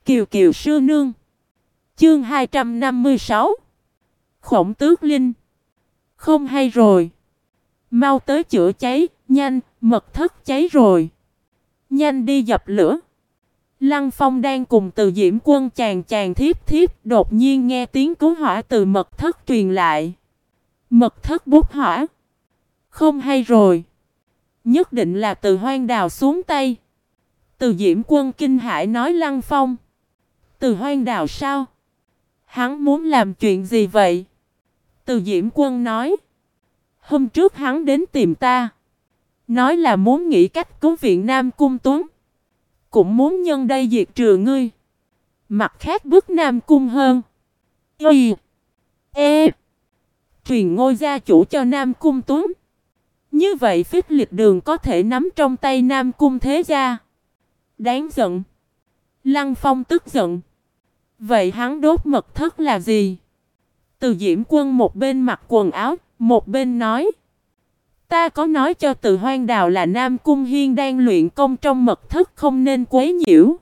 Kiều Kiều sư nương. Chương 256. Khổng Tước Linh. Không hay rồi. Mau tới chữa cháy, nhanh, mật thất cháy rồi. Nhanh đi dập lửa. Lăng Phong đang cùng Từ Diễm Quân chàng chàng thiếp thiếp, đột nhiên nghe tiếng cứu hỏa từ mật thất truyền lại. Mật thất bốc hỏa. Không hay rồi. Nhất định là Từ Hoang Đào xuống tay. Từ Diễm Quân kinh hãi nói Lăng Phong. Từ Hoang Đào sao? Hắn muốn làm chuyện gì vậy? Từ Diễm Quân nói. Hôm trước hắn đến tìm ta. Nói là muốn nghĩ cách cứu viện Nam Cung Tuấn. Cũng muốn nhân đây diệt trừ ngươi. Mặt khác bức Nam Cung hơn. Truyền ngôi gia chủ cho Nam Cung Tuấn. Như vậy Phích Lịch Đường có thể nắm trong tay Nam Cung thế gia. Đáng giận. Lăng Phong tức giận. Vậy hắn đốt mật thất là gì? Từ Diễm Quân một bên mặc quần áo, một bên nói. Ta có nói cho Từ Hoang Đào là Nam Cung Hiên đang luyện công trong mật thất không nên quấy nhiễu.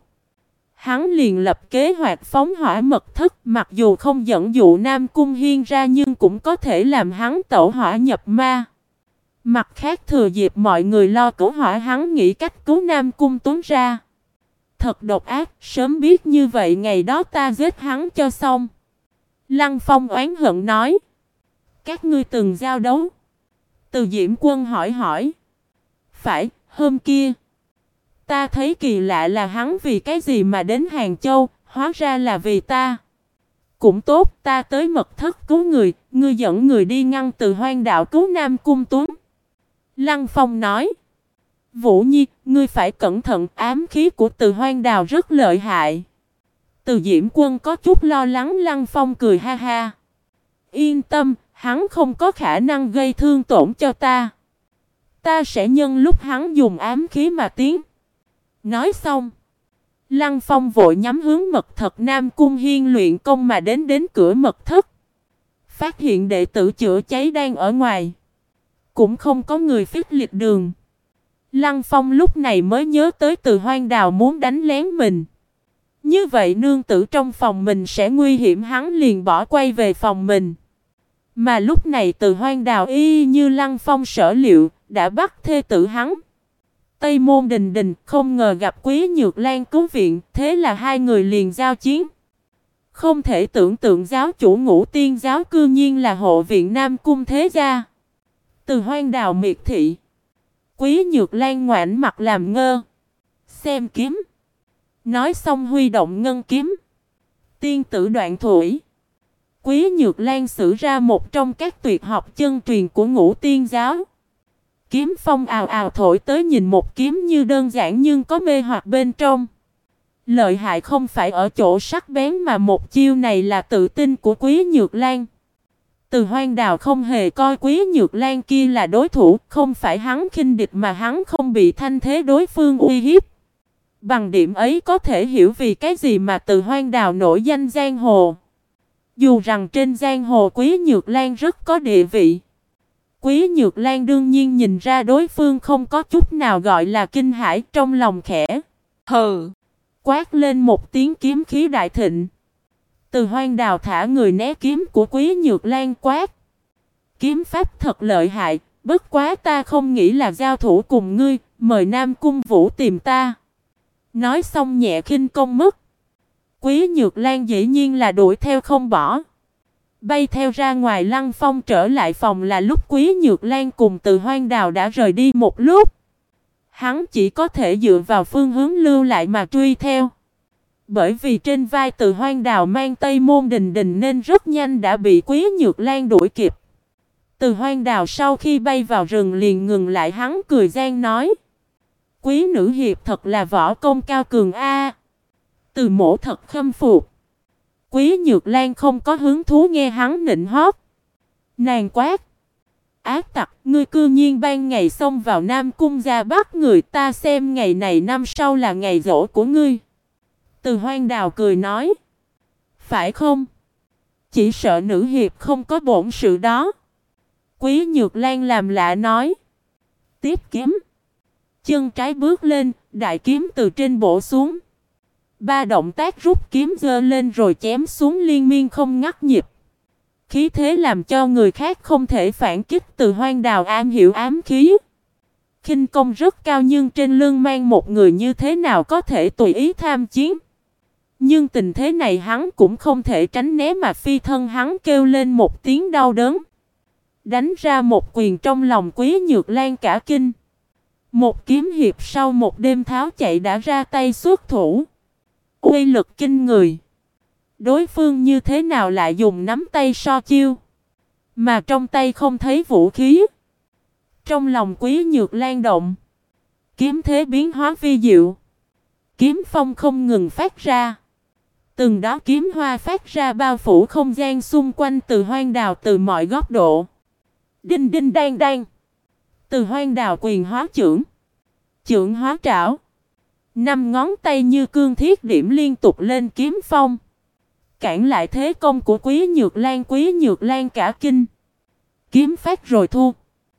Hắn liền lập kế hoạch phóng hỏa mật thất, mặc dù không dẫn dụ Nam Cung Hiên ra nhưng cũng có thể làm hắn tẩu hỏa nhập ma. Mặt khác thừa dịp mọi người lo cứu hỏa, hắn nghĩ cách cứu Nam Cung Tuấn ra. Thật độc ác, sớm biết như vậy ngày đó ta giết hắn cho xong. Lăng Phong oán hận nói. Các ngươi từng giao đấu? Từ Diễm Quân hỏi. Phải, hôm kia. Ta thấy kỳ lạ là hắn vì cái gì mà đến Hàng Châu, hóa ra là vì ta. Cũng tốt, ta tới mật thất cứu người, ngươi dẫn người đi ngăn Từ Hoang Đạo cứu Nam Cung Tuấn. Lăng Phong nói. Vũ Nhi, ngươi phải cẩn thận, ám khí của Từ Hoang Đào rất lợi hại. Từ Diễm Quân có chút lo lắng. Lăng Phong cười ha ha. Yên tâm, hắn không có khả năng gây thương tổn cho ta. Ta sẽ nhân lúc hắn dùng ám khí mà tiến. Nói xong, Lăng Phong vội nhắm hướng mật thất Nam Cung Hiên luyện công mà đến cửa mật thất. Phát hiện đệ tử chữa cháy đang ở ngoài. Cũng không có người Phích Lịch Đường. Lăng Phong lúc này mới nhớ tới Từ Hoang Đào muốn đánh lén mình. Như vậy nương tử trong phòng mình sẽ nguy hiểm, hắn liền bỏ quay về phòng mình. Mà lúc này Từ Hoang Đào y như Lăng Phong sở liệu, đã bắt thê tử hắn. Tây Môn Đình Đình không ngờ gặp Quý Nhược Lan cứu viện, thế là hai người liền giao chiến. Không thể tưởng tượng giáo chủ Ngũ Tiên giáo cư nhiên là hộ viện Nam Cung thế gia. Từ Hoang Đào miệt thị. Quý Nhược Lan ngoảnh mặt làm ngơ. Xem kiếm. Nói xong huy động ngân kiếm. Tiên tử đoạn thủy. Quý Nhược Lan sử ra một trong các tuyệt học chân truyền của Ngũ Tiên giáo. Kiếm phong ào ào thổi tới, nhìn một kiếm như đơn giản nhưng có mê hoặc bên trong. Lợi hại không phải ở chỗ sắc bén mà một chiêu này là tự tin của Quý Nhược Lan. Từ Hoang Đào không hề coi Quý Nhược Lan kia là đối thủ, không phải hắn khinh địch mà hắn không bị thanh thế đối phương uy hiếp. Bằng điểm ấy có thể hiểu vì cái gì mà Từ Hoang Đào nổi danh giang hồ. Dù rằng trên giang hồ Quý Nhược Lan rất có địa vị. Quý Nhược Lan đương nhiên nhìn ra đối phương không có chút nào gọi là kinh hãi, trong lòng khẽ. Hừ! Quát lên một tiếng, kiếm khí đại thịnh. Từ Hoang Đào thả người né kiếm của Quý Nhược Lan, quát. Kiếm pháp thật lợi hại, bất quá ta không nghĩ là giao thủ cùng ngươi, mời Nam Cung Vũ tìm ta. Nói xong nhẹ khinh công mất. Quý Nhược Lan dĩ nhiên là đuổi theo không bỏ. Bay theo ra ngoài. Lăng Phong trở lại phòng là lúc Quý Nhược Lan cùng Từ Hoang Đào đã rời đi một lúc. Hắn chỉ có thể dựa vào phương hướng lưu lại mà truy theo. Bởi vì trên vai Từ Hoang Đào mang Tây Môn Đình Đình nên rất nhanh đã bị Quý Nhược Lan đuổi kịp. Từ Hoang Đào sau khi bay vào rừng liền ngừng lại, hắn cười gian nói. Quý nữ hiệp thật là võ công cao cường a. Từ mổ thật khâm phục. Quý Nhược Lan không có hứng thú nghe hắn nịnh hót. Nàng quát. Ác tặc, ngươi cư nhiên ban ngày xông vào Nam Cung gia bắt người, ta xem ngày này năm sau là ngày giỗ của ngươi. Từ Hoang Đào cười nói. Phải không? Chỉ sợ nữ hiệp không có bổn sự đó. Quý Nhược Lan làm lạ nói. Tiếp kiếm. Chân trái bước lên, đại kiếm từ trên bổ xuống. Ba động tác rút kiếm giơ lên rồi chém xuống liên miên không ngắt nhịp. Khí thế làm cho người khác không thể phản kích. Từ Hoang Đào am hiểu ám khí, khinh công rất cao, nhưng trên lưng mang một người như thế nào có thể tùy ý tham chiến. Nhưng tình thế này hắn cũng không thể tránh né, mà phi thân hắn kêu lên một tiếng đau đớn, đánh ra một quyền trong lòng Quý Nhược Lan cả kinh. Một kiếm hiệp sau một đêm tháo chạy đã ra tay xuất thủ, uy lực kinh người. Đối phương như thế nào lại dùng nắm tay so chiêu, mà trong tay không thấy vũ khí. Trong lòng Quý Nhược Lan động, kiếm thế biến hóa vi diệu, kiếm phong không ngừng phát ra. Từng đó kiếm hoa phát ra bao phủ không gian xung quanh Từ Hoang Đào từ mọi góc độ. Đinh đinh đan đan. Từ Hoang Đào quyền hóa chưởng, chưởng hóa trảo, năm ngón tay như cương thiết điểm liên tục lên kiếm phong, cản lại thế công của Quý Nhược Lan. Quý Nhược Lan cả kinh, kiếm phát rồi thu,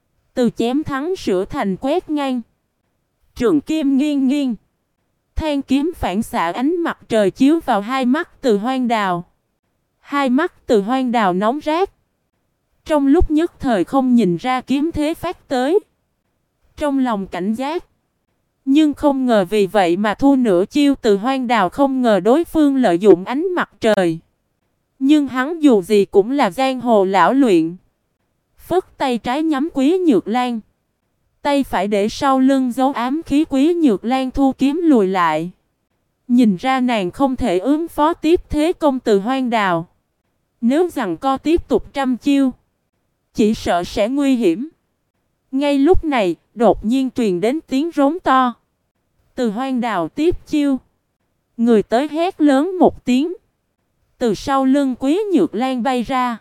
từ chém thắng sửa thành quét ngang. Trường kim nghiêng nghiêng, than kiếm phản xạ ánh mặt trời chiếu vào hai mắt Từ Hoang Đào. Hai mắt Từ Hoang Đào nóng rát, trong lúc nhất thời không nhìn ra kiếm thế phát tới. Trong lòng cảnh giác, nhưng không ngờ vì vậy mà thua nửa chiêu. Từ Hoang Đào không ngờ đối phương lợi dụng ánh mặt trời, nhưng hắn dù gì cũng là giang hồ lão luyện. Phất tay trái nhắm Quý Nhược Lan, tay phải để sau lưng giấu ám khí. Quý Nhược Lan thu kiếm lùi lại, nhìn ra nàng không thể ứng phó tiếp thế công Từ Hoang Đào. Nếu giằng co tiếp tục trăm chiêu, chỉ sợ sẽ nguy hiểm. Ngay lúc này, đột nhiên truyền đến tiếng rống to. Từ Hoang Đào tiếp chiêu, người tới hét lớn một tiếng. Từ sau lưng Quý Nhược Lan bay ra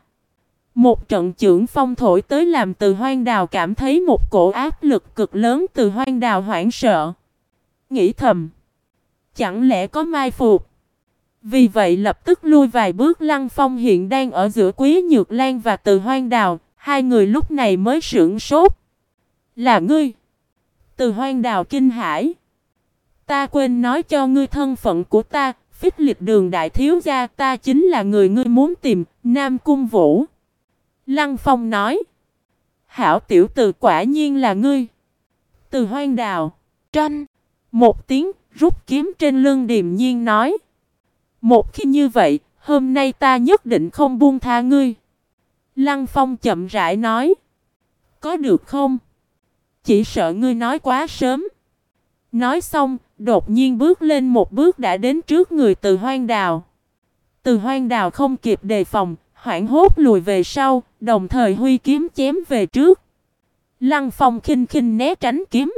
một trận chưởng phong thổi tới, làm Từ Hoang Đào cảm thấy một cổ áp lực cực lớn. Từ Hoang Đào hoảng sợ, nghĩ thầm, chẳng lẽ có mai phục. Vì vậy lập tức lui vài bước. Lăng Phong hiện đang ở giữa Quý Nhược Lan và Từ Hoang Đào, hai người lúc này mới sửng sốt. Là ngươi? Từ Hoang Đào kinh hãi. Ta quên nói cho ngươi thân phận của ta, Phích Lịch Đường đại thiếu gia. Ta chính là người ngươi muốn tìm, Nam Cung Vũ. Lăng Phong nói. Hảo tiểu tử, quả nhiên là ngươi. Từ Hoang Đào tranh một tiếng, rút kiếm trên lưng điềm nhiên nói. Một khi như vậy, hôm nay ta nhất định không buông tha ngươi. Lăng Phong chậm rãi nói. Có được không? Chỉ sợ ngươi nói quá sớm. Nói xong, đột nhiên bước lên một bước đã đến trước người Từ Hoang Đào. Từ Hoang Đào không kịp đề phòng, hoảng hốt lùi về sau, đồng thời huy kiếm chém về trước. Lăng Phong khinh khinh né tránh kiếm,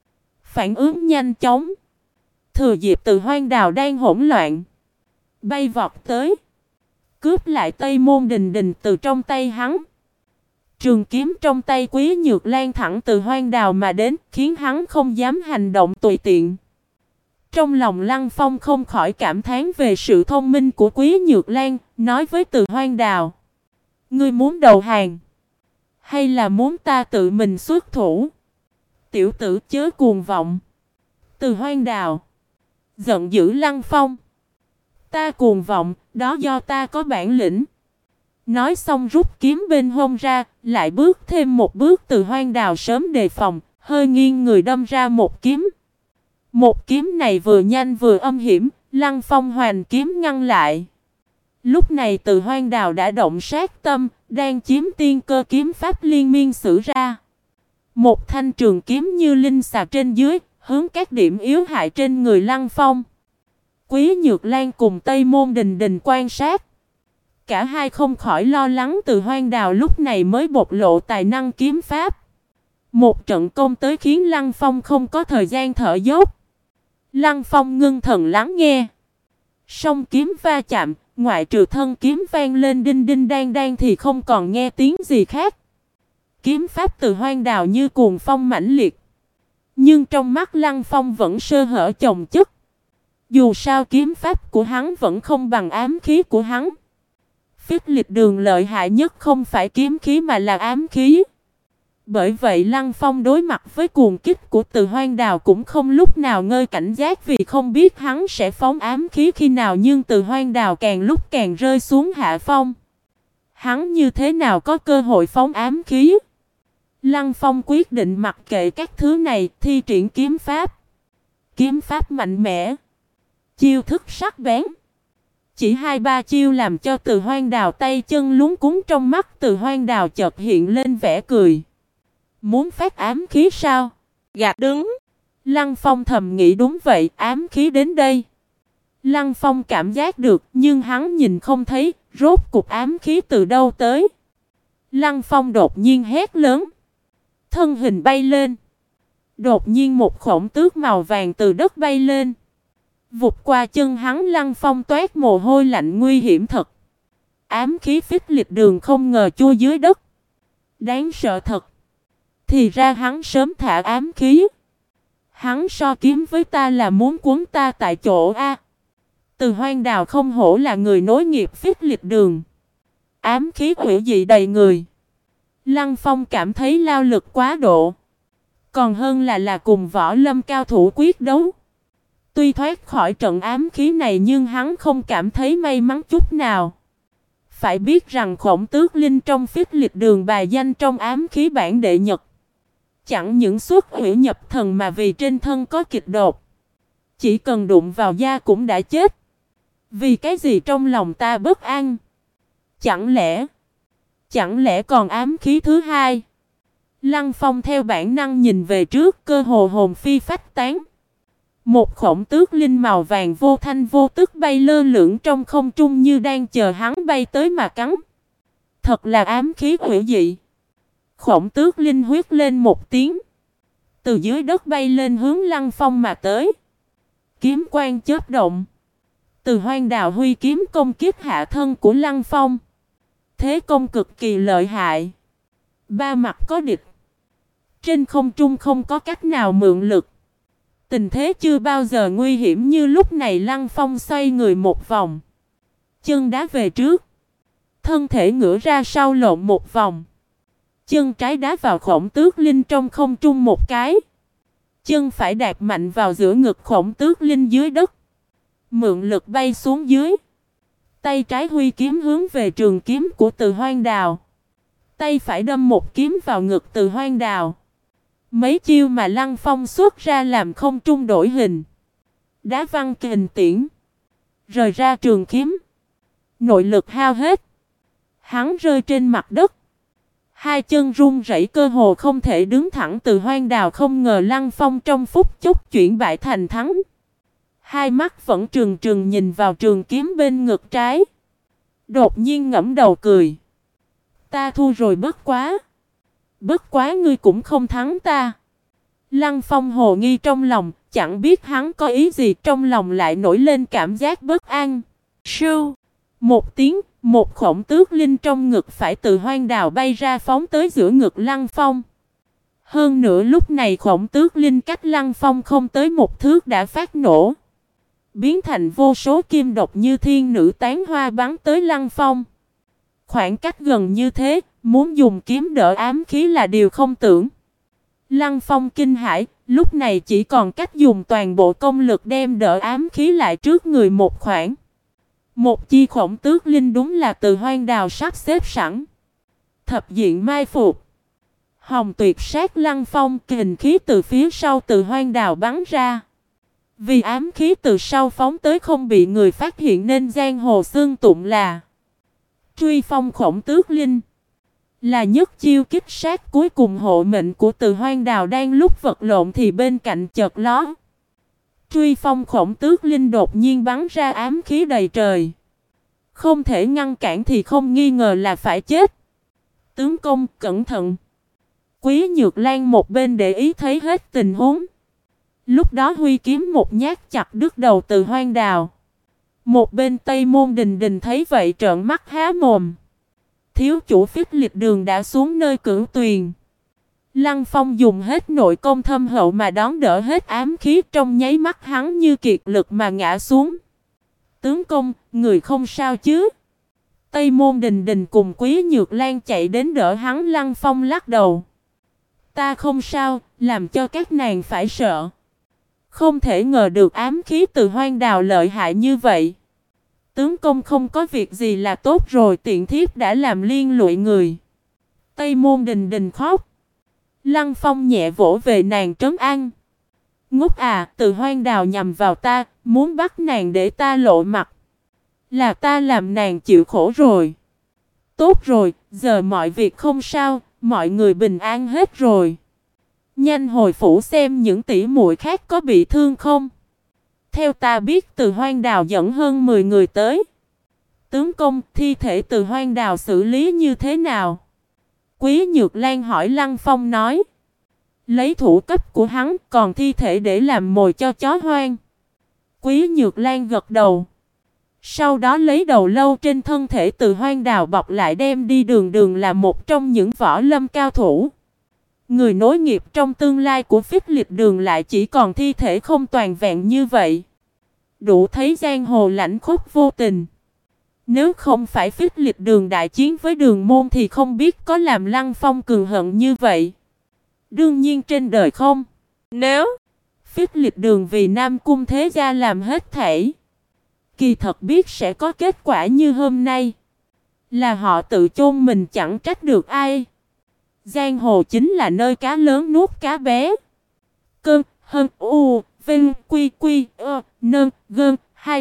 phản ứng nhanh chóng, thừa dịp Từ Hoang Đào đang hỗn loạn, bay vọt tới, cướp lại Tây Môn Đình Đình từ trong tay hắn. Trường kiếm trong tay Quý Nhược Lan thẳng Từ Hoang Đào mà đến, khiến hắn không dám hành động tùy tiện. Trong lòng Lăng Phong không khỏi cảm thán về sự thông minh của Quý Nhược Lan, nói với Từ Hoang Đào. Ngươi muốn đầu hàng, hay là muốn ta tự mình xuất thủ? Tiểu tử chớ cuồng vọng. Từ Hoang Đào giận dữ Lăng Phong. Ta cuồng vọng, đó do ta có bản lĩnh. Nói xong rút kiếm bên hông ra, lại bước thêm một bước. Từ Hoang Đào sớm đề phòng, hơi nghiêng người đâm ra một kiếm. Một kiếm này vừa nhanh vừa âm hiểm, Lăng Phong hoành kiếm ngăn lại. Lúc này Từ Hoang Đào đã động sát tâm, đang chiếm tiên cơ kiếm pháp liên miên sử ra. Một thanh trường kiếm như linh xà trên dưới, hướng các điểm yếu hại trên người Lăng Phong. Quý Nhược Lan cùng Tây Môn Đình Đình quan sát. Cả hai không khỏi lo lắng Từ Hoang Đào lúc này mới bộc lộ tài năng kiếm pháp. Một trận công tới khiến Lăng Phong không có thời gian thở dốc. Lăng Phong ngưng thần lắng nghe. Song kiếm va chạm, ngoại trừ thân kiếm vang lên đinh đinh đan đan thì không còn nghe tiếng gì khác. Kiếm pháp Từ Hoang Đào như cuồng phong mãnh liệt. Nhưng trong mắt Lăng Phong vẫn sơ hở chồng chất. Dù sao kiếm pháp của hắn vẫn không bằng ám khí của hắn. Phích Lịch Đường lợi hại nhất không phải kiếm khí mà là ám khí. Bởi vậy Lăng Phong đối mặt với cuồng kích của Từ Hoang Đào cũng không lúc nào ngơi cảnh giác vì không biết hắn sẽ phóng ám khí khi nào, nhưng Từ Hoang Đào càng lúc càng rơi xuống hạ phong. Hắn như thế nào có cơ hội phóng ám khí? Lăng Phong quyết định mặc kệ các thứ này, thi triển kiếm pháp. Kiếm pháp mạnh mẽ, chiêu thức sắc bén. Chỉ 2-3 chiêu làm cho Từ Hoang Đào tay chân luống cuống, trong mắt Từ Hoang Đào chợt hiện lên vẻ cười. Muốn phát ám khí sao? Gạt đứng. Lăng Phong thầm nghĩ đúng vậy, ám khí đến đây. Lăng Phong cảm giác được nhưng hắn nhìn không thấy, rốt cục ám khí từ đâu tới. Lăng Phong đột nhiên hét lớn. Thân hình bay lên. Đột nhiên một khổng tước màu vàng từ đất bay lên. Vụt qua chân hắn, Lăng Phong toát mồ hôi lạnh, nguy hiểm thật. Ám khí phích lịch đường không ngờ chui dưới đất. Đáng sợ thật. Thì ra hắn sớm thả ám khí. Hắn so kiếm với ta là muốn cuốn ta tại chỗ a. Từ Hoang Đào không hổ là người nối nghiệp phích lịch đường. Ám khí hủy dị đầy người. Lăng Phong cảm thấy lao lực quá độ. Còn hơn là cùng võ lâm cao thủ quyết đấu. Tuy thoát khỏi trận ám khí này nhưng hắn không cảm thấy may mắn chút nào. Phải biết rằng Khổng Tước Linh trong phích lịch đường bài danh trong ám khí bảng đệ nhật. Chẳng những xuất hủy nhập thần mà vì trên thân có kịch độc. Chỉ cần đụng vào da cũng đã chết. Vì cái gì trong lòng ta bất an? Chẳng lẽ còn ám khí thứ hai? Lăng Phong theo bản năng nhìn về trước, cơ hồ hồn phi phách tán. Một khổng tước linh màu vàng vô thanh vô tức bay lơ lửng trong không trung như đang chờ hắn bay tới mà cắn. Thật là ám khí hủy dị. Khổng tước linh huyết lên một tiếng. Từ dưới đất bay lên hướng Lăng Phong mà tới. Kiếm quang chớp động. Từ Hoang Đào huy kiếm công kích hạ thân của Lăng Phong. Thế công cực kỳ lợi hại. Ba mặt có địch. Trên không trung không có cách nào mượn lực. Tình thế chưa bao giờ nguy hiểm như lúc này. Lăng Phong xoay người một vòng. Chân đá về trước. Thân thể ngửa ra sau lộn một vòng. Chân trái đá vào khổng tước linh trong không trung một cái. Chân phải đạp mạnh vào giữa ngực khổng tước linh dưới đất. Mượn lực bay xuống dưới. Tay trái huy kiếm hướng về trường kiếm của Từ Hoang Đào. Tay phải đâm một kiếm vào ngực Từ Hoang Đào. Mấy chiêu mà Lăng Phong xuất ra làm không trung đổi hình. Đá văng kình tiễn. Rời ra trường kiếm. Nội lực hao hết. Hắn rơi trên mặt đất. Hai chân run rẩy cơ hồ không thể đứng thẳng. Từ Hoang Đào không ngờ Lăng Phong trong phút chốc chuyển bại thành thắng. Hai mắt vẫn trừng trừng nhìn vào trường kiếm bên ngực trái. Đột nhiên ngẫm đầu cười. Ta thua rồi bất quá. Bất quá ngươi cũng không thắng ta. Lăng Phong hồ nghi trong lòng, chẳng biết hắn có ý gì, trong lòng lại nổi lên cảm giác bất an. Sưu! Một tiếng, một khổng tước linh trong ngực phải Từ Hoang Đào bay ra phóng tới giữa ngực Lăng Phong. Hơn nữa lúc này khổng tước linh cách Lăng Phong không tới một thước đã phát nổ. Biến thành vô số kim độc như thiên nữ tán hoa bắn tới Lăng Phong. Khoảng cách gần như thế, muốn dùng kiếm đỡ ám khí là điều không tưởng. Lăng Phong kinh hãi, lúc này chỉ còn cách dùng toàn bộ công lực đem đỡ ám khí lại trước người một khoảng. Một chi khổng tước linh đúng là Từ Hoang Đào sắp xếp sẵn. Thập diện mai phục. Hồng tuyệt sát Lăng Phong, kình khí từ phía sau Từ Hoang Đào bắn ra. Vì ám khí từ sau phóng tới không bị người phát hiện nên giang hồ xương tụng là truy phong khổng tước linh. Là nhất chiêu kích sát cuối cùng hộ mệnh của Từ Hoang Đào. Đang lúc vật lộn thì bên cạnh chợt ló. Truy phong khổng tước linh đột nhiên bắn ra ám khí đầy trời. Không thể ngăn cản thì không nghi ngờ là phải chết. Tướng công cẩn thận. Quý Nhược Lan một bên để ý thấy hết tình huống. Lúc đó huy kiếm một nhát chặt đứt đầu Từ Hoang Đào. Một bên Tây Môn Đình Đình thấy vậy trợn mắt há mồm. Thiếu chủ phích lịch đường đã xuống nơi Cửu Tuyền. Lăng Phong dùng hết nội công thâm hậu mà đón đỡ hết ám khí, trong nháy mắt hắn như kiệt lực mà ngã xuống. Tướng công, người không sao chứ? Tây Môn Đình Đình cùng Quý Nhược Lan chạy đến đỡ hắn. Lăng Phong lắc đầu. Ta không sao, làm cho các nàng phải sợ. Không thể ngờ được ám khí từ Hoang Đào lợi hại như vậy. Tướng công không có việc gì là tốt rồi, tiện thiếp đã làm liên lụy người. Tây Môn Đình Đình khóc. Lăng Phong nhẹ vỗ về nàng trấn an. Ngốc à, từ Hoang Đào nhằm vào ta, muốn bắt nàng để ta lộ mặt. Là ta làm nàng chịu khổ rồi. Tốt rồi, giờ mọi việc không sao, mọi người bình an hết rồi. Nhanh hồi phủ xem những tỷ muội khác có bị thương không. Theo ta biết từ Hoang Đào dẫn hơn 10 người tới. Tướng công, thi thể từ Hoang Đào xử lý như thế nào? Quý Nhược Lan hỏi. Lăng Phong nói. Lấy thủ cấp của hắn, còn thi thể để làm mồi cho chó hoang. Quý Nhược Lan gật đầu. Sau đó lấy đầu lâu trên thân thể từ Hoang Đào bọc lại đem đi. Đường Đường là một trong những võ lâm cao thủ. Người nối nghiệp trong tương lai của Phích Lịch Đường lại chỉ còn thi thể không toàn vẹn như vậy. Đủ thấy giang hồ lãnh khốc vô tình. Nếu không phải Phích Lịch Đường đại chiến với Đường Môn thì không biết có làm Lăng Phong cường hận như vậy. Đương nhiên trên đời không. Nếu Phích Lịch Đường vì Nam Cung Thế Gia làm hết thảy, kỳ thật biết sẽ có kết quả như hôm nay. Là họ tự chôn mình chẳng trách được ai. Giang hồ chính là nơi cá lớn nuốt cá bé. Cơn, hân, u, vinh, quy, quy, nơn, gơn,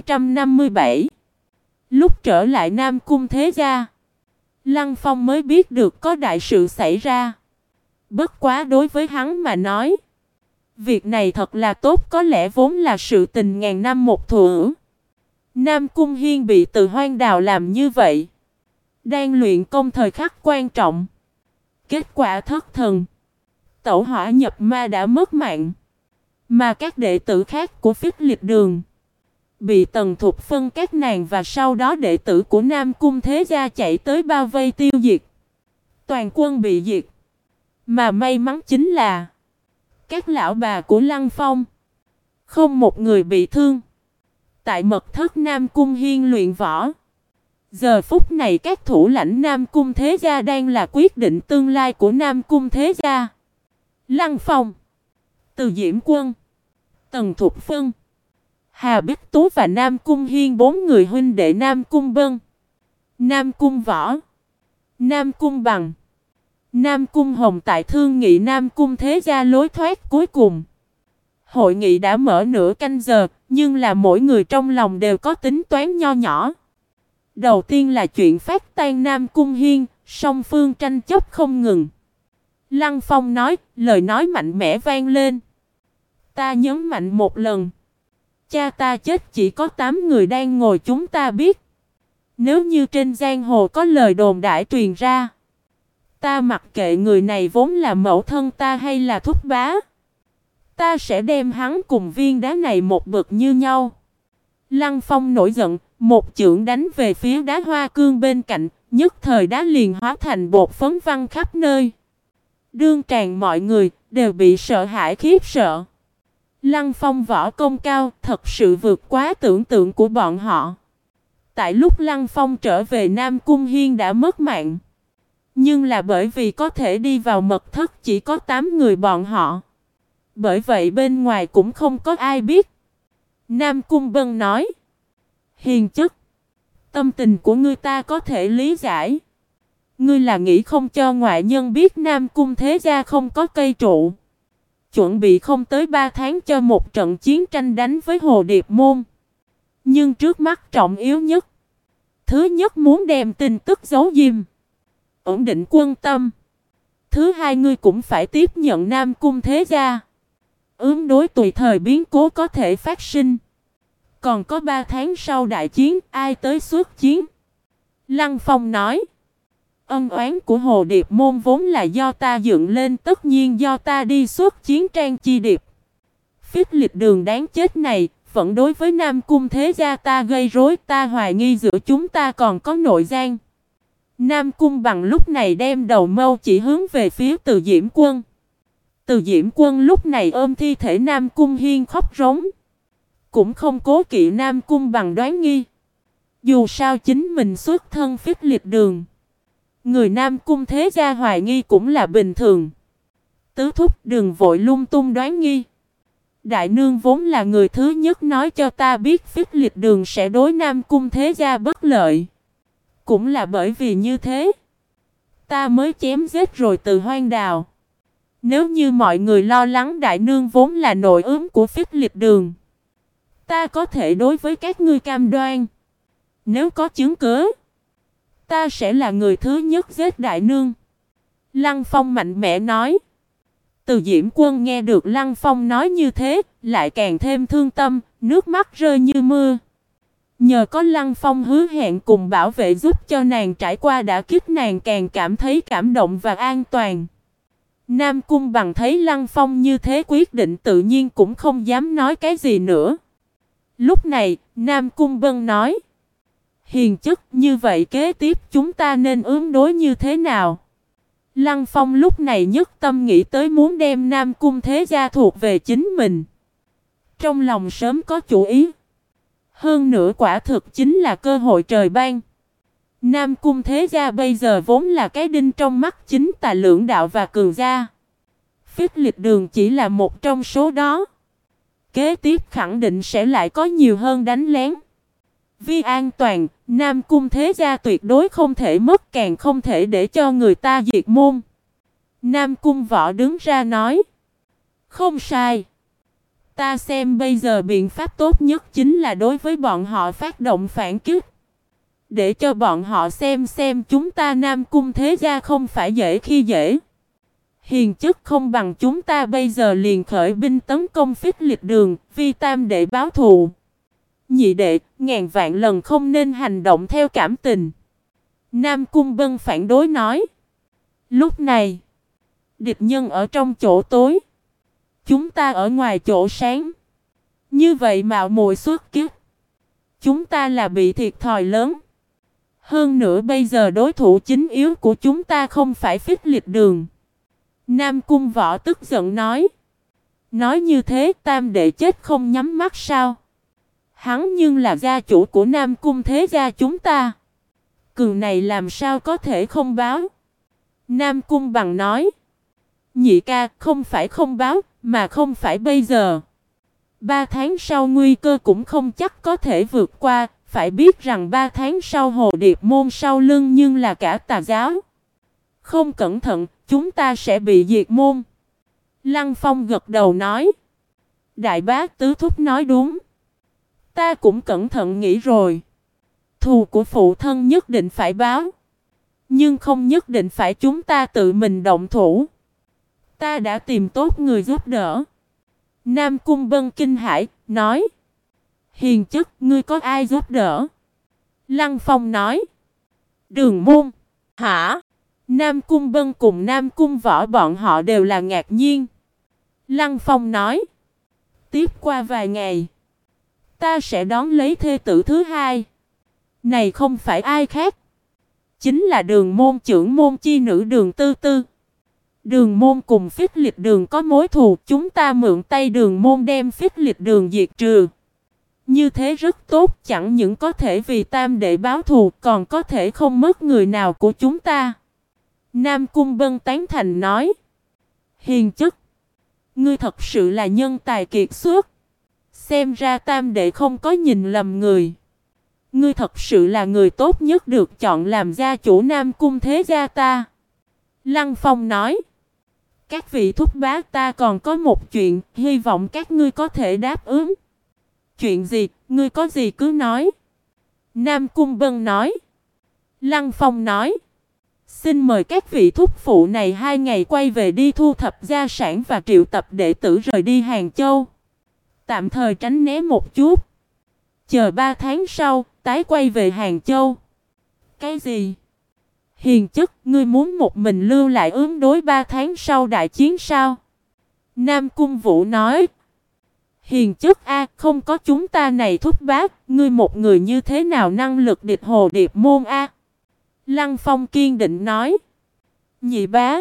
257. Lúc trở lại Nam Cung Thế Gia, Lăng Phong mới biết được có đại sự xảy ra. Bất quá đối với hắn mà nói, việc này thật là tốt, có lẽ vốn là sự tình ngàn năm một thuở. Nam Cung Hiên bị từ Hoang Đào làm như vậy, đang luyện công thời khắc quan trọng. Kết quả thất thần, tẩu hỏa nhập ma đã mất mạng. Mà các đệ tử khác của Phích Lịch Đường bị Tần Thục Phân các nàng và sau đó đệ tử của Nam Cung Thế Gia chạy tới bao vây tiêu diệt. Toàn quân bị diệt. Mà may mắn chính là các lão bà của Lăng Phong không một người bị thương. Tại mật thất Nam Cung Hiên luyện võ, giờ phút này các thủ lãnh Nam Cung Thế Gia đang là quyết định tương lai của Nam Cung Thế Gia. Lăng Phong, Từ Diễm Quân, Tần Thục Phân, Hà Bích Tú và Nam Cung Hiên, bốn người huynh đệ Nam Cung Bân, Nam Cung Võ, Nam Cung Bằng, Nam Cung Hồng tại thương nghị Nam Cung Thế Gia lối thoát cuối cùng. Hội nghị đã mở nửa canh giờ, nhưng là mỗi người trong lòng đều có tính toán nho nhỏ. Đầu tiên là chuyện phát tan Nam Cung Hiên, song phương tranh chấp không ngừng. Lăng Phong nói, lời nói mạnh mẽ vang lên. Ta nhấn mạnh một lần. Cha ta chết chỉ có 8 người đang ngồi chúng ta biết. Nếu như trên giang hồ có lời đồn đại truyền ra, ta mặc kệ người này vốn là mẫu thân ta hay là thúc bá, ta sẽ đem hắn cùng viên đá này một bậc như nhau. Lăng Phong nổi giận, một chưởng đánh về phía đá hoa cương bên cạnh, nhất thời đá liền hóa thành bột phấn văng khắp nơi. Đương tràn mọi người đều bị sợ hãi khiếp sợ. Lăng Phong võ công cao, thật sự vượt quá tưởng tượng của bọn họ. Tại lúc Lăng Phong trở về, Nam Cung Hiên đã mất mạng. Nhưng là bởi vì có thể đi vào mật thất chỉ có 8 người bọn họ. Bởi vậy bên ngoài cũng không có ai biết. Nam Cung Bân nói. Hiền chất, tâm tình của ngươi ta có thể lý giải. Ngươi là nghĩ không cho ngoại nhân biết Nam Cung Thế Gia không có cây trụ. Chuẩn bị không tới 3 tháng cho một trận chiến tranh đánh với Hồ Điệp Môn. Nhưng trước mắt trọng yếu nhất, thứ nhất muốn đem tin tức giấu diêm, ổn định quân tâm. Thứ hai, ngươi cũng phải tiếp nhận Nam Cung Thế Gia, ứng đối tùy thời biến cố có thể phát sinh. Còn có 3 tháng sau đại chiến, ai tới xuất chiến? Lăng Phong nói. Ân oán của Hồ Điệp Môn vốn là do ta dựng lên, tất nhiên do ta đi xuất chiến Trang Chi Điệp. Phích Lịch Đường đáng chết này, vẫn đối với Nam Cung Thế Gia ta gây rối, ta hoài nghi giữa chúng ta còn có nội gian. Nam Cung Bằng lúc này đem đầu mâu chỉ hướng về phía Từ Diễm Quân. Từ Diễm Quân lúc này ôm thi thể Nam Cung Hiên khóc rống. Cũng không cố kỵ Nam Cung Bằng đoán nghi. Dù sao chính mình xuất thân Phích Lịch Đường, người Nam Cung Thế Gia hoài nghi cũng là bình thường. tứ thúc đừng vội lung tung đoán nghi. Đại nương vốn là người thứ nhất nói cho ta biết Phích Lịch Đường sẽ đối Nam Cung thế gia bất lợi. Cũng là bởi vì như thế, ta mới chém giết rồi từ Hoang Đào. Nếu như mọi người lo lắng đại nương vốn là nội ứng của Phích Lịch Đường, ta có thể đối với các ngươi cam đoan. Nếu có chứng cứ, ta sẽ là người thứ nhất giết đại nương. Lăng Phong mạnh mẽ nói. Từ Diễm Quân nghe được Lăng Phong nói như thế, lại càng thêm thương tâm, nước mắt rơi như mưa. Nhờ có Lăng Phong hứa hẹn cùng bảo vệ giúp cho nàng trải qua đả kích, nàng càng cảm thấy cảm động và an toàn. Nam Cung Bằng thấy Lăng Phong như thế quyết định tự nhiên cũng không dám nói cái gì nữa. Lúc này, Nam Cung Bân nói. Hiền chất, như vậy kế tiếp chúng ta nên ứng đối như thế nào? Lăng Phong lúc này nhất tâm nghĩ tới muốn đem Nam Cung thế gia thuộc về chính mình. Trong lòng sớm có chủ ý. Hơn nữa quả thực chính là cơ hội trời ban. Nam Cung thế gia bây giờ vốn là cái đinh trong mắt chính tà lưỡng đạo và cường gia. Phích Lịch Đường chỉ là một trong số đó. Kế tiếp khẳng định sẽ lại có nhiều hơn đánh lén. Vì an toàn, Nam Cung thế gia tuyệt đối không thể mất, càng không thể để cho người ta diệt môn. Nam Cung Võ đứng ra nói. Không sai. Ta xem bây giờ biện pháp tốt nhất chính là đối với bọn họ phát động phản kích. Để cho bọn họ xem chúng ta Nam Cung thế gia không phải dễ khi dễ. Hiền chất không bằng chúng ta bây giờ liền khởi binh tấn công Phích Lịch Đường, vì tam đệ báo thù. Nhị đệ, ngàn vạn lần không nên hành động theo cảm tình. Nam Cung Bân phản đối nói. Lúc này, địch nhân ở trong chỗ tối, chúng ta ở ngoài chỗ sáng. Như vậy mạo muội xuất kích, chúng ta là bị thiệt thòi lớn. Hơn nữa bây giờ đối thủ chính yếu của chúng ta không phải Phích Lịch Đường. Nam Cung Võ tức giận nói. Nói như thế tam đệ chết không nhắm mắt sao? Hắn nhưng là gia chủ của Nam Cung thế gia chúng ta. Cường này làm sao có thể không báo? Nam Cung Bằng nói. Nhị ca, không phải không báo, mà không phải bây giờ. 3 tháng sau nguy cơ cũng không chắc có thể vượt qua. Phải biết rằng 3 tháng sau Hồ Điệp môn sau lưng nhưng là cả tà giáo. Không cẩn thận, chúng ta sẽ bị diệt môn. Lăng Phong gật đầu nói. Đại bá tứ thúc nói đúng. Ta cũng cẩn thận nghĩ rồi. Thù của phụ thân nhất định phải báo. Nhưng không nhất định phải chúng ta tự mình động thủ. Ta đã tìm tốt người giúp đỡ. Nam Cung Bân kinh hãi, nói. Hiền chất, ngươi có ai giúp đỡ? Lăng Phong nói. Đường môn. Hả? Nam Cung Bân cùng Nam Cung Võ bọn họ đều là ngạc nhiên. Lăng Phong nói. Tiếp qua vài ngày, ta sẽ đón lấy thê tử thứ hai. Này không phải ai khác, chính là Đường môn trưởng môn chi nữ Đường Tư Tư. Đường môn cùng Phích Lịch Đường có mối thù, chúng ta mượn tay Đường môn đem Phích Lịch Đường diệt trừ. Như thế rất tốt, chẳng những có thể vì tam đệ báo thù, còn có thể không mất người nào của chúng ta. Nam Cung Bân tán thành nói. Hiền chất, ngươi thật sự là nhân tài kiệt xuất. Xem ra tam đệ không có nhìn lầm người. Ngươi thật sự là người tốt nhất được chọn làm gia chủ Nam Cung thế gia ta. Lăng Phong nói. Các vị thúc bá, ta còn có một chuyện, hy vọng các ngươi có thể đáp ứng. Chuyện gì, ngươi có gì cứ nói. Nam Cung Bân nói. Lăng Phong nói. Xin mời các vị thúc phụ này 2 ngày quay về đi thu thập gia sản và triệu tập đệ tử rời đi Hàng Châu. Tạm thời tránh né một chút. Chờ 3 tháng sau, tái quay về Hàng Châu. Cái gì? Hiền chất, ngươi muốn một mình lưu lại ứng đối 3 tháng sau đại chiến sao? Nam Cung Vũ nói. Hiền chất a, không có chúng ta này thúc bác, ngươi một người như thế nào năng lực địch Hồ Điệp môn a? Lăng Phong kiên định nói. Nhị bá,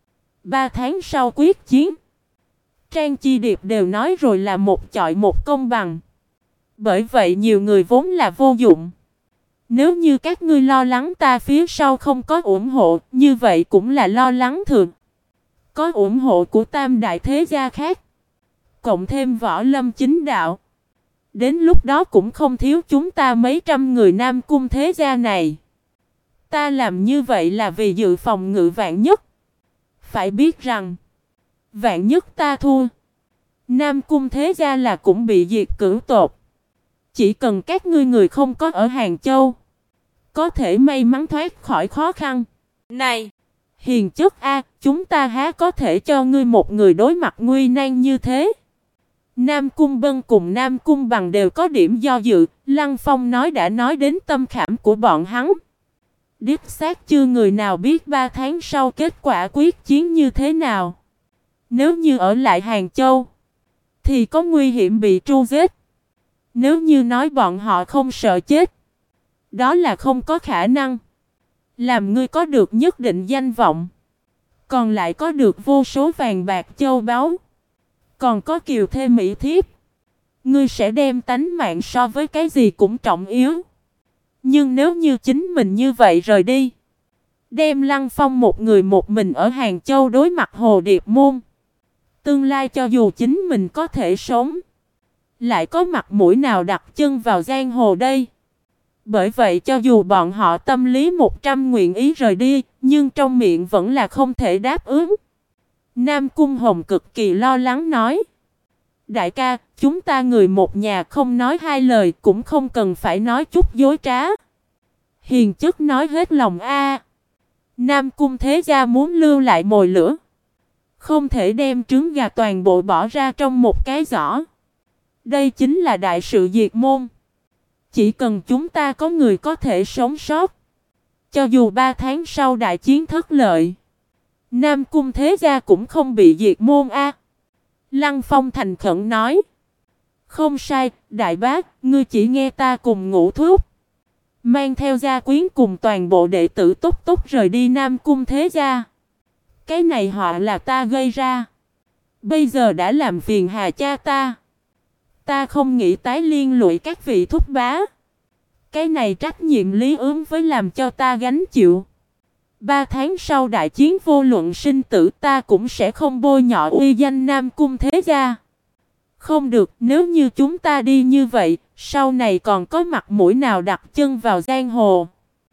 3 tháng sau quyết chiến. Trang Chi Điệp đều nói rồi là một chọi một công bằng. Bởi vậy nhiều người vốn là vô dụng. Nếu như các ngươi lo lắng ta phía sau không có ủng hộ, như vậy cũng là lo lắng thường. có ủng hộ của tam đại thế gia khác, cộng thêm Võ Lâm chính đạo. Đến lúc đó cũng không thiếu chúng ta mấy trăm người Nam Cung thế gia này. Ta làm như vậy là vì dự phòng ngự vạn nhất. Phải biết rằng, vạn nhất ta thua, Nam Cung thế gia là cũng bị diệt cửu tộc. Chỉ cần các ngươi người không có ở Hàng Châu, có thể may mắn thoát khỏi khó khăn. Này, hiền chất a, chúng ta há có thể cho ngươi một người đối mặt nguy nan như thế? Nam Cung Bân cùng Nam Cung Bằng đều có điểm do dự, Lăng Phong nói đã nói đến tâm khảm của bọn hắn. Đích xác chưa người nào biết 3 tháng sau kết quả quyết chiến như thế nào. Nếu như ở lại Hàng Châu, thì có nguy hiểm bị tru giết. Nếu như nói bọn họ không sợ chết, đó là không có khả năng. Làm ngươi có được nhất định danh vọng, còn lại có được vô số vàng bạc châu báu, còn có kiều thê mỹ thiếp, ngươi sẽ đem tánh mạng so với cái gì cũng trọng yếu. Nhưng nếu như chính mình như vậy rời đi, đem Lăng Phong một người một mình ở Hàng Châu đối mặt Hồ Điệp Môn, tương lai cho dù chính mình có thể sống, lại có mặt mũi nào đặt chân vào giang hồ đây? Bởi vậy cho dù bọn họ tâm lý 100 nguyện ý rời đi, nhưng trong miệng vẫn là không thể đáp ứng. Nam Cung Hồng cực kỳ lo lắng nói: đại ca, chúng ta người một nhà không nói hai lời, cũng không cần phải nói chút dối trá. Hiền chất nói hết lòng a. Nam Cung thế gia muốn lưu lại mồi lửa, không thể đem trứng gà toàn bộ bỏ ra trong một cái giỏ. Đây chính là đại sự diệt môn. Chỉ cần chúng ta có người có thể sống sót, cho dù 3 tháng sau đại chiến thất lợi, Nam Cung thế gia cũng không bị diệt môn a. Lăng Phong thành khẩn nói: không sai, đại bác, ngươi chỉ nghe ta cùng ngũ thúc. Mang theo gia quyến cùng toàn bộ đệ tử túc túc rời đi Nam Cung thế gia. Cái này họ là ta gây ra. Bây giờ đã làm phiền hà cha ta. Ta không nghĩ tái liên lụy các vị thúc bá. Cái này trách nhiệm lý ứng với làm cho ta gánh chịu. 3 tháng sau đại chiến vô luận sinh tử, ta cũng sẽ không bôi nhọ uy danh Nam Cung thế gia. Không được, nếu như chúng ta đi như vậy, sau này còn có mặt mũi nào đặt chân vào giang hồ.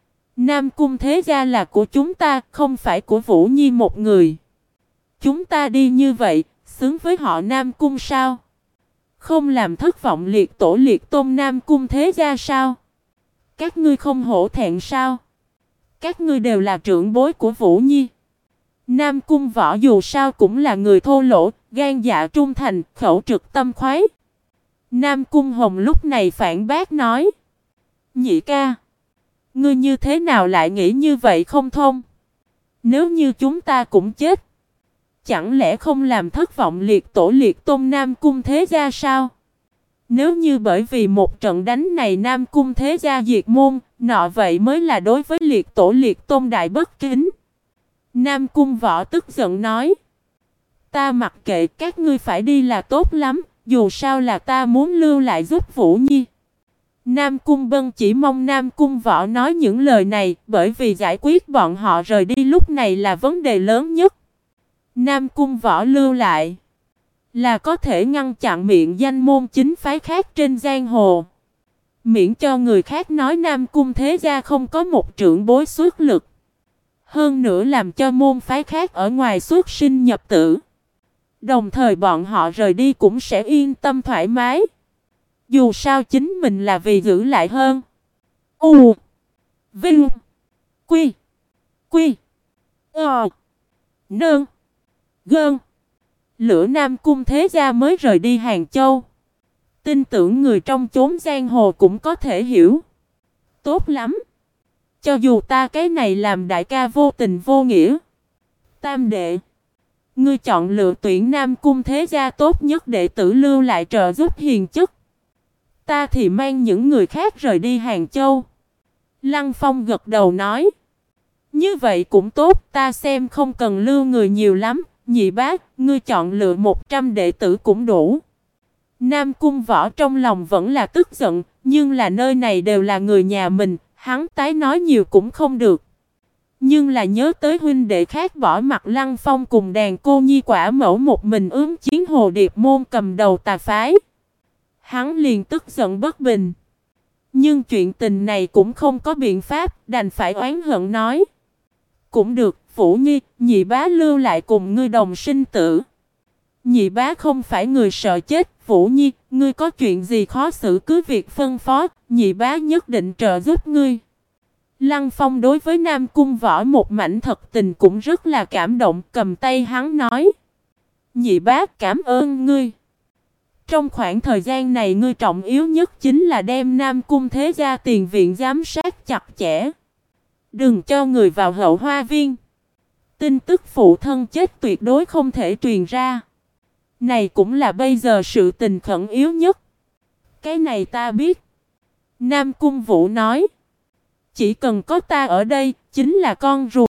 Nam Cung thế gia là của chúng ta, không phải của Vũ Nhi một người. Chúng ta đi như vậy, xứng với họ Nam Cung sao? Không làm thất vọng liệt tổ liệt tôn Nam Cung thế gia sao? Các ngươi không hổ thẹn sao? Các ngươi đều là trưởng bối của Vũ Nhi. Nam Cung Võ dù sao cũng là người thô lỗ, gan dạ trung thành, khẩu trực tâm khoái. Nam Cung Hồng lúc này phản bác nói: nhị ca, ngươi như thế nào lại nghĩ như vậy không thông? Nếu như chúng ta cũng chết, chẳng lẽ không làm thất vọng liệt tổ liệt tôn Nam Cung thế gia sao? Nếu như bởi vì một trận đánh này Nam Cung thế gia diệt môn, nọ vậy mới là đối với liệt tổ liệt tôn đại bất kính. Nam Cung Võ tức giận nói: ta mặc kệ, các ngươi phải đi là tốt lắm, dù sao là ta muốn lưu lại giúp Vũ Nhi. Nam Cung Bân chỉ mong Nam Cung Võ nói những lời này, bởi vì giải quyết bọn họ rời đi lúc này là vấn đề lớn nhất. Nam Cung Võ lưu lại là có thể ngăn chặn miệng danh môn chính phái khác trên giang hồ, miễn cho người khác nói Nam Cung thế gia không có một trưởng bối xuất lực. Hơn nữa làm cho môn phái khác ở ngoài xuất sinh nhập tử. Đồng thời bọn họ rời đi cũng sẽ yên tâm thoải mái. Dù sao chính mình là vì giữ lại hơn. U Vinh Quy Quy Nương Gơn Lửa Nam Cung thế gia mới rời đi Hàng Châu. Tin tưởng người trong chốn giang hồ cũng có thể hiểu. Tốt lắm. Cho dù ta cái này làm đại ca vô tình vô nghĩa. Tam đệ, ngươi chọn lựa tuyển Nam Cung thế gia tốt nhất đệ tử lưu lại trợ giúp hiền chất. Ta thì mang những người khác rời đi Hàng Châu. Lăng Phong gật đầu nói: như vậy cũng tốt, ta xem không cần lưu người nhiều lắm. Nhị bác, ngươi chọn lựa 100 đệ tử cũng đủ. Nam Cung Võ trong lòng vẫn là tức giận, nhưng là nơi này đều là người nhà mình, hắn tái nói nhiều cũng không được. Nhưng là nhớ tới huynh đệ khác bỏ mặt Lăng Phong cùng đàn cô nhi quả mẫu một mình ứng chiến Hồ Điệp môn cầm đầu tà phái. Hắn liền tức giận bất bình. Nhưng chuyện tình này cũng không có biện pháp, đành phải oán hận nói. Cũng được, Vũ Nhi, nhị bá lưu lại cùng ngươi đồng sinh tử. Nhị bá không phải người sợ chết, Vũ Nhi, ngươi có chuyện gì khó xử cứ việc phân phó, nhị bá nhất định trợ giúp ngươi. Lăng Phong đối với Nam Cung Võ một mảnh thật tình cũng rất là cảm động, cầm tay hắn nói. Nhị bá cảm ơn ngươi. Trong khoảng thời gian này ngươi trọng yếu nhất chính là đem Nam Cung thế gia tiền viện giám sát chặt chẽ. Đừng cho người vào Hậu Hoa Viên. Tin tức phụ thân chết tuyệt đối không thể truyền ra. Này cũng là bây giờ sự tình khẩn yếu nhất. Cái này ta biết. Nam Cung Vũ nói. Chỉ cần có ta ở đây, chính là con ruột